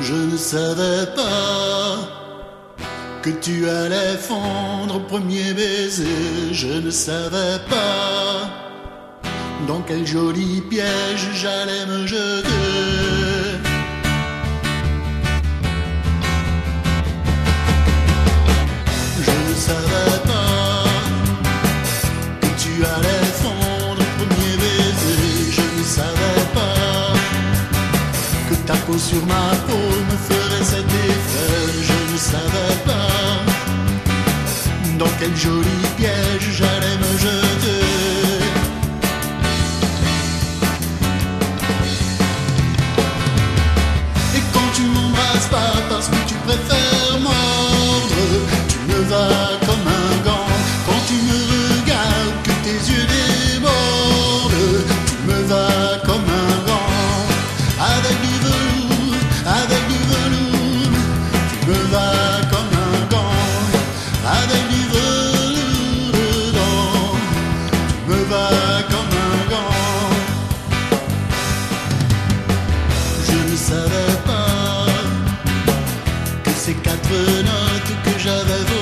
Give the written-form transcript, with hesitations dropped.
Je ne savais pas que tu allais fondre au premier baiser. Je ne savais pas dans quel joli piège j'allais me jeter. Je ne savais pas que tu allais fondre au premier baiser. Je ne savais pas que ta peau sur ma peau me ferait cet effet. Je ne savais pas dans quel joli piège j'allais me jeter. Et quand tu m'embrasses pas parce que tu préfères mordre, tu me vas comme un gant. Quand tu me regardes que tes yeux débordent, tu me vas comme un gant. Avec du velours, avec du velours, tu me vas comme un gant. Avec du velours dedans, tu me vas comme un gant. Je ne savais pas que ces quatre notes que j'avais volées